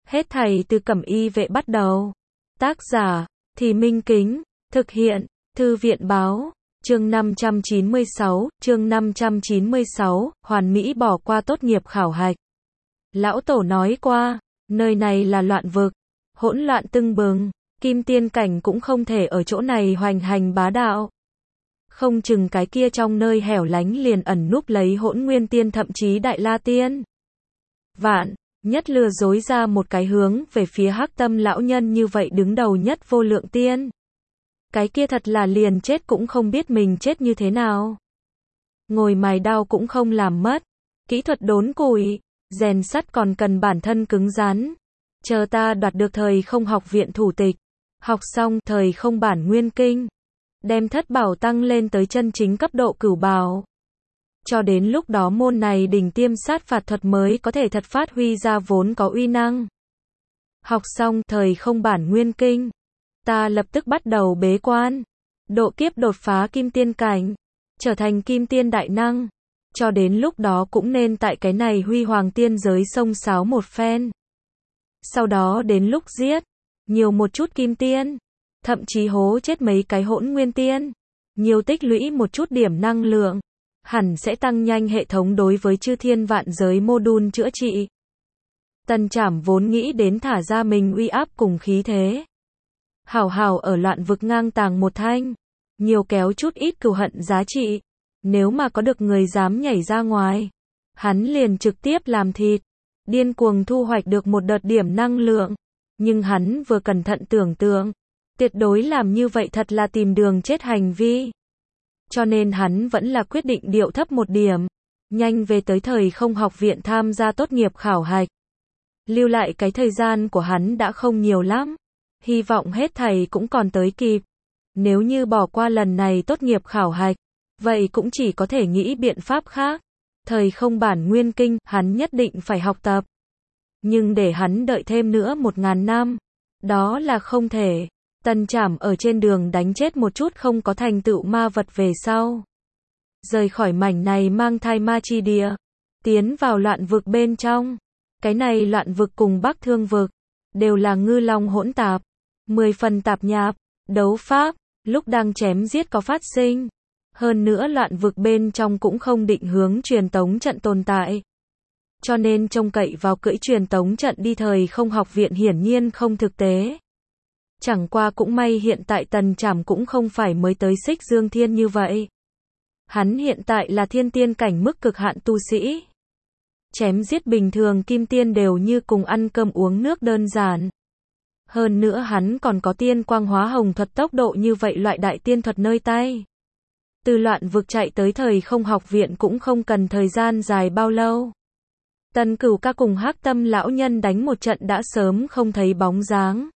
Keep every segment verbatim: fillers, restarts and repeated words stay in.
Hết thảy từ Cẩm Y vệ bắt đầu. Tác giả, Thì Minh Kính, thực hiện, Thư viện báo, chương năm trăm chín mươi sáu, chương năm trăm chín mươi sáu, hoàn mỹ bỏ qua tốt nghiệp khảo hạch. Lão Tổ nói qua, nơi này là loạn vực, hỗn loạn tưng bừng, Kim Tiên cảnh cũng không thể ở chỗ này hoành hành bá đạo. Không chừng cái kia trong nơi hẻo lánh liền ẩn núp lấy Hỗn Nguyên Tiên thậm chí Đại La Tiên. Vạn nhất lừa dối ra một cái hướng về phía Hắc Tâm lão nhân như vậy đứng đầu nhất Vô Lượng Tiên. Cái kia thật là liền chết cũng không biết mình chết như thế nào. Ngồi mài đao cũng không làm mất. Kỹ thuật đốn củi, rèn sắt còn cần bản thân cứng rắn. Chờ ta đoạt được thời không học viện thủ tịch. Học xong thời không bản nguyên kinh. Đem thất bảo tăng lên tới chân chính cấp độ cửu bảo. Cho đến lúc đó môn này đỉnh tiêm sát phạt thuật mới có thể thật phát huy ra vốn có uy năng. Học xong thời không bản nguyên kinh. Ta lập tức bắt đầu bế quan. Độ kiếp đột phá kim tiên cảnh. Trở thành kim tiên đại năng. Cho đến lúc đó cũng nên tại cái này huy hoàng tiên giới xông xáo một phen. Sau đó đến lúc giết. Nhiều một chút kim tiên. Thậm chí hố chết mấy cái hỗn nguyên tiên. Nhiều tích lũy một chút điểm năng lượng. Hẳn sẽ tăng nhanh hệ thống đối với chư thiên vạn giới mô-đun chữa trị. Tần Trảm vốn nghĩ đến thả ra mình uy áp cùng khí thế. Hảo hảo ở loạn vực ngang tàng một thanh. Nhiều kéo chút ít cừu hận giá trị. Nếu mà có được người dám nhảy ra ngoài. Hắn liền trực tiếp làm thịt. Điên cuồng thu hoạch được một đợt điểm năng lượng. Nhưng hắn vừa cẩn thận tưởng tượng. Tuyệt đối làm như vậy thật là tìm đường chết hành vi. Cho nên hắn vẫn là quyết định điệu thấp một điểm. Nhanh về tới thời không học viện tham gia tốt nghiệp khảo hạch. Lưu lại cái thời gian của hắn đã không nhiều lắm. Hy vọng hết thầy cũng còn tới kịp. Nếu như bỏ qua lần này tốt nghiệp khảo hạch. Vậy cũng chỉ có thể nghĩ biện pháp khác. Thời không bản nguyên kinh, hắn nhất định phải học tập. Nhưng để hắn đợi thêm nữa một ngàn năm. Đó là không thể. Tần Trảm ở trên đường đánh chết một chút không có thành tựu ma vật về sau. Rời khỏi mảnh này mang thai ma chi địa. Tiến vào loạn vực bên trong. Cái này loạn vực cùng Bắc Thương vực. Đều là ngư long hỗn tạp. Mười phần tạp nhạp. Đấu pháp. Lúc đang chém giết có phát sinh. Hơn nữa loạn vực bên trong cũng không định hướng truyền tống trận tồn tại. Cho nên trông cậy vào cưỡi truyền tống trận đi thời không học viện hiển nhiên không thực tế. Chẳng qua cũng may hiện tại Tần Trảm cũng không phải mới tới Xích Dương Thiên như vậy. Hắn hiện tại là thiên tiên cảnh mức cực hạn tu sĩ. Chém giết bình thường kim tiên đều như cùng ăn cơm uống nước đơn giản. Hơn nữa hắn còn có tiên quang hóa hồng thuật tốc độ như vậy loại đại tiên thuật nơi tay. Từ loạn vực chạy tới thời không học viện cũng không cần thời gian dài bao lâu. Tần Cửu Ca cùng Hắc Tâm lão nhân đánh một trận đã sớm không thấy bóng dáng.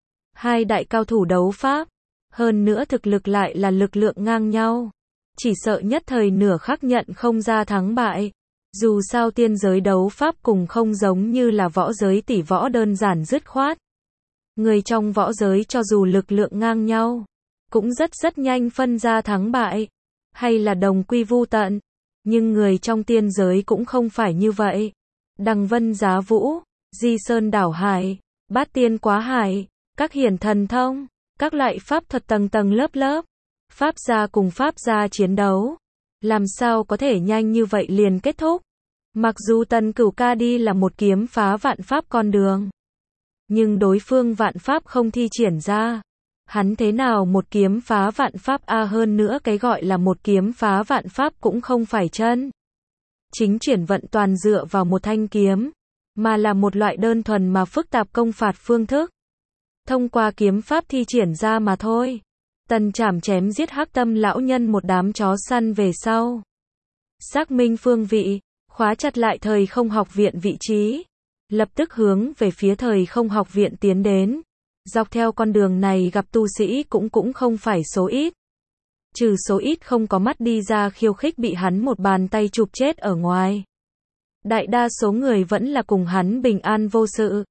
Hai đại cao thủ đấu pháp, hơn nữa thực lực lại là lực lượng ngang nhau. Chỉ sợ nhất thời nửa khắc nhận không ra thắng bại. Dù sao tiên giới đấu pháp cùng không giống như là võ giới tỷ võ đơn giản dứt khoát. Người trong võ giới cho dù lực lượng ngang nhau, cũng rất rất nhanh phân ra thắng bại. Hay là đồng quy vu tận. Nhưng người trong tiên giới cũng không phải như vậy. Đằng vân giá vũ, di sơn đảo hải, bát tiên quá hải. Các hiển thần thông, các loại pháp thuật tầng tầng lớp lớp, pháp gia cùng pháp gia chiến đấu, làm sao có thể nhanh như vậy liền kết thúc. Mặc dù Tần Cửu Ca đi là một kiếm phá vạn pháp con đường, nhưng đối phương vạn pháp không thi triển ra. Hắn thế nào một kiếm phá vạn pháp a à, hơn nữa cái gọi là một kiếm phá vạn pháp cũng không phải chân chính chuyển vận toàn dựa vào một thanh kiếm, mà là một loại đơn thuần mà phức tạp công phạt phương thức. Thông qua kiếm pháp thi triển ra mà thôi. Tần Trảm chém giết Hắc Tâm lão nhân một đám chó săn về sau. Xác minh phương vị, khóa chặt lại thời không học viện vị trí. Lập tức hướng về phía thời không học viện tiến đến. Dọc theo con đường này gặp tu sĩ cũng cũng không phải số ít. Trừ số ít không có mắt đi ra khiêu khích bị hắn một bàn tay chụp chết ở ngoài. Đại đa số người vẫn là cùng hắn bình an vô sự.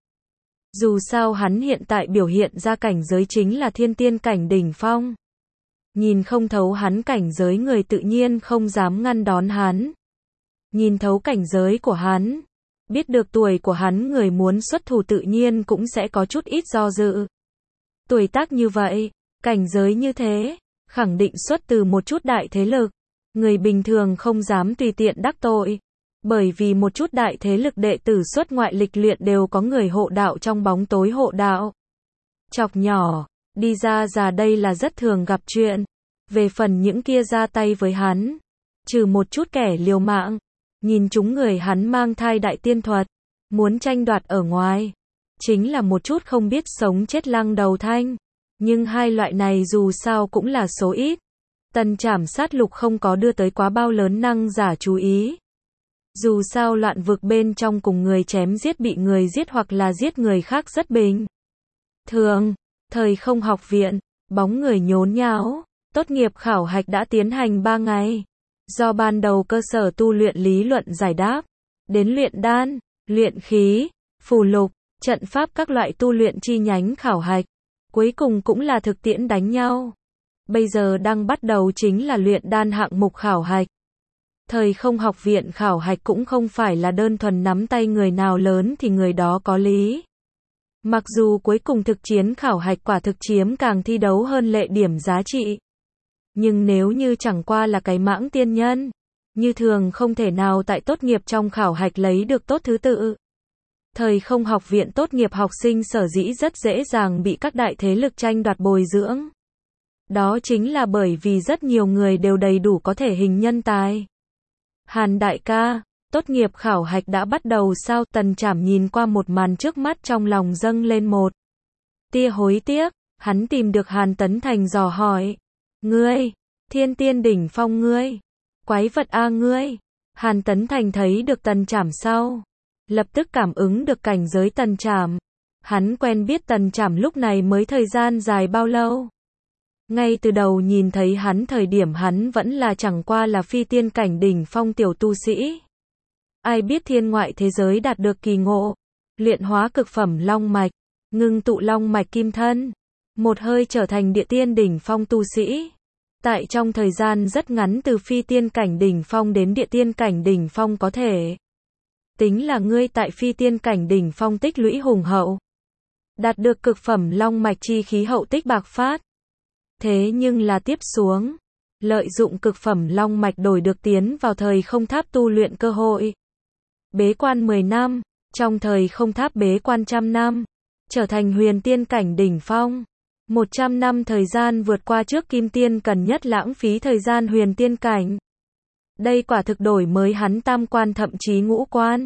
Dù sao hắn hiện tại biểu hiện ra cảnh giới chính là thiên tiên cảnh đỉnh phong. Nhìn không thấu hắn cảnh giới người tự nhiên không dám ngăn đón hắn. Nhìn thấu cảnh giới của hắn, Biết được tuổi của hắn, người muốn xuất thủ tự nhiên cũng sẽ có chút ít do dự. Tuổi tác như vậy, cảnh giới như thế, khẳng định xuất từ một chút đại thế lực. Người bình thường không dám tùy tiện đắc tội. Bởi vì một chút đại thế lực đệ tử xuất ngoại lịch luyện đều có người hộ đạo trong bóng tối hộ đạo. Chọc nhỏ, đi ra già đây là rất thường gặp chuyện. Về phần những kia ra tay với hắn, trừ một chút kẻ liều mạng, nhìn chúng người hắn mang thai đại tiên thuật, muốn tranh đoạt ở ngoài, chính là một chút không biết sống chết lăng đầu thanh. Nhưng hai loại này dù sao cũng là số ít. Tần Trảm sát lục không có đưa tới quá bao lớn năng giả chú ý. Dù sao loạn vực bên trong cùng người chém giết bị người giết hoặc là giết người khác rất bình thường. Thời không học viện, bóng người nhốn nháo, tốt nghiệp khảo hạch đã tiến hành ba ngày. Do ban đầu cơ sở tu luyện lý luận giải đáp, đến luyện đan, luyện khí, phù lục, trận pháp các loại tu luyện chi nhánh khảo hạch, cuối cùng cũng là thực tiễn đánh nhau. Bây giờ đang bắt đầu chính là luyện đan hạng mục khảo hạch. Thời không học viện khảo hạch cũng không phải là đơn thuần nắm tay người nào lớn thì người đó có lý. Mặc dù cuối cùng thực chiến khảo hạch quả thực chiếm càng thi đấu hơn lệ điểm giá trị. Nhưng nếu như chẳng qua là cái mãng tiên nhân, như thường không thể nào tại tốt nghiệp trong khảo hạch lấy được tốt thứ tự. Thời không học viện tốt nghiệp học sinh sở dĩ rất dễ dàng bị các đại thế lực tranh đoạt bồi dưỡng. Đó chính là bởi vì rất nhiều người đều đầy đủ có thể hình nhân tài. Hàn đại ca, tốt nghiệp khảo hạch đã bắt đầu sao? Tần Trảm nhìn qua một màn trước mắt trong lòng dâng lên một tia hối tiếc, hắn tìm được Hàn Tấn Thành dò hỏi. Ngươi, thiên tiên đỉnh phong ngươi, quái vật a ngươi. Hàn Tấn Thành thấy được Tần Trảm sau, lập tức cảm ứng được cảnh giới Tần Trảm. Hắn quen biết Tần Trảm lúc này mới thời gian dài bao lâu. Ngay từ đầu nhìn thấy hắn thời điểm hắn vẫn là chẳng qua là phi tiên cảnh đỉnh phong tiểu tu sĩ. Ai biết thiên ngoại thế giới đạt được kỳ ngộ, luyện hóa cực phẩm long mạch, ngưng tụ long mạch kim thân, một hơi trở thành địa tiên đỉnh phong tu sĩ. Tại trong thời gian rất ngắn từ phi tiên cảnh đỉnh phong đến địa tiên cảnh đỉnh phong có thể tính là ngươi tại phi tiên cảnh đỉnh phong tích lũy hùng hậu, đạt được cực phẩm long mạch chi khí hậu tích bạc phát. Thế nhưng là tiếp xuống, lợi dụng cực phẩm long mạch đổi được tiến vào thời không tháp tu luyện cơ hội. Bế quan mười năm, trong thời không tháp bế quan trăm năm, trở thành huyền tiên cảnh đỉnh phong. một trăm năm thời gian vượt qua trước kim tiên cần nhất lãng phí thời gian huyền tiên cảnh. Đây quả thực đổi mới hắn tam quan thậm chí ngũ quan.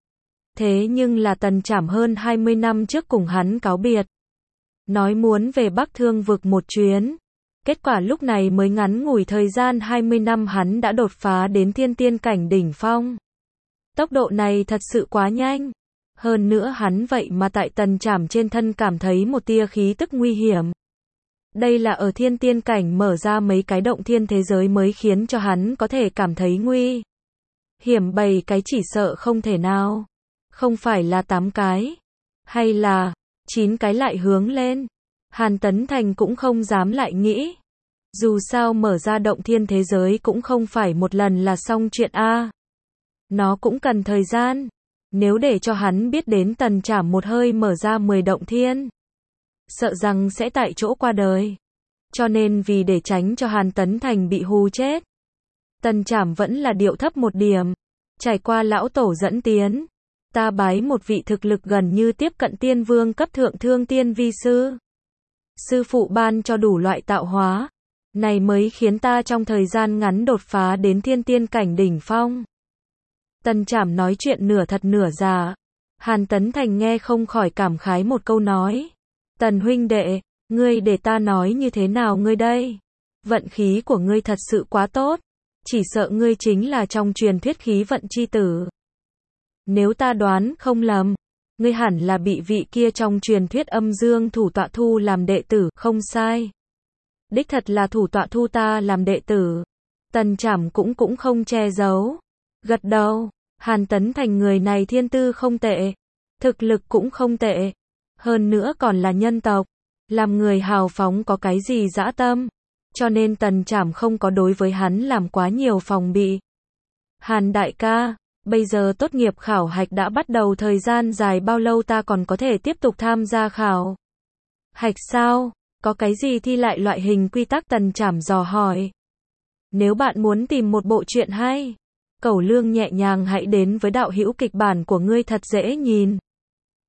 Thế nhưng là Tần Trảm hơn hai mươi năm trước cùng hắn cáo biệt. Nói muốn về Bắc Thương vực một chuyến. Kết quả lúc này mới ngắn ngủi thời gian hai mươi năm hắn đã đột phá đến thiên tiên cảnh đỉnh phong. Tốc độ này thật sự quá nhanh. Hơn nữa hắn vậy mà tại Tần Trảm trên thân cảm thấy một tia khí tức nguy hiểm. Đây là ở thiên tiên cảnh mở ra mấy cái động thiên thế giới mới khiến cho hắn có thể cảm thấy nguy hiểm, bảy cái chỉ sợ không thể nào. Không phải là tám cái, hay là chín cái lại hướng lên. Hàn Tấn Thành cũng không dám lại nghĩ. Dù sao mở ra động thiên thế giới cũng không phải một lần là xong chuyện a. Nó cũng cần thời gian. Nếu để cho hắn biết đến Tần Trảm một hơi mở ra mười động thiên, sợ rằng sẽ tại chỗ qua đời. Cho nên vì để tránh cho Hàn Tấn Thành bị hù chết, Tần Trảm vẫn là điệu thấp một điểm. Trải qua lão tổ dẫn tiến, ta bái một vị thực lực gần như tiếp cận tiên vương cấp thượng thương tiên vi sư. Sư phụ ban cho đủ loại tạo hóa, này mới khiến ta trong thời gian ngắn đột phá đến thiên tiên cảnh đỉnh phong. Tần Trảm nói chuyện nửa thật nửa giả. Hàn Tấn Thành nghe không khỏi cảm khái một câu nói. Tần huynh đệ, ngươi để ta nói như thế nào ngươi đây? Vận khí của ngươi thật sự quá tốt. Chỉ sợ ngươi chính là trong truyền thuyết khí vận chi tử. Nếu ta đoán không lầm, ngươi hẳn là bị vị kia trong truyền thuyết âm dương thủ tọa thu làm đệ tử, không sai. Đích thật là thủ tọa thu ta làm đệ tử. Tần Trảm cũng cũng không che giấu. Gật đầu, Hàn Tấn Thành người này thiên tư không tệ, thực lực cũng không tệ, hơn nữa còn là nhân tộc, làm người hào phóng có cái gì dã tâm, cho nên Tần Trảm không có đối với hắn làm quá nhiều phòng bị. Hàn đại ca, bây giờ tốt nghiệp khảo hạch đã bắt đầu, thời gian dài bao lâu ta còn có thể tiếp tục tham gia khảo hạch sao? Có cái gì thi lại loại hình quy tắc? Tần Trảm dò hỏi. Nếu bạn muốn tìm một bộ truyện hay, Cẩu Lương nhẹ nhàng hãy đến với đạo hữu kịch bản của ngươi thật dễ nhìn.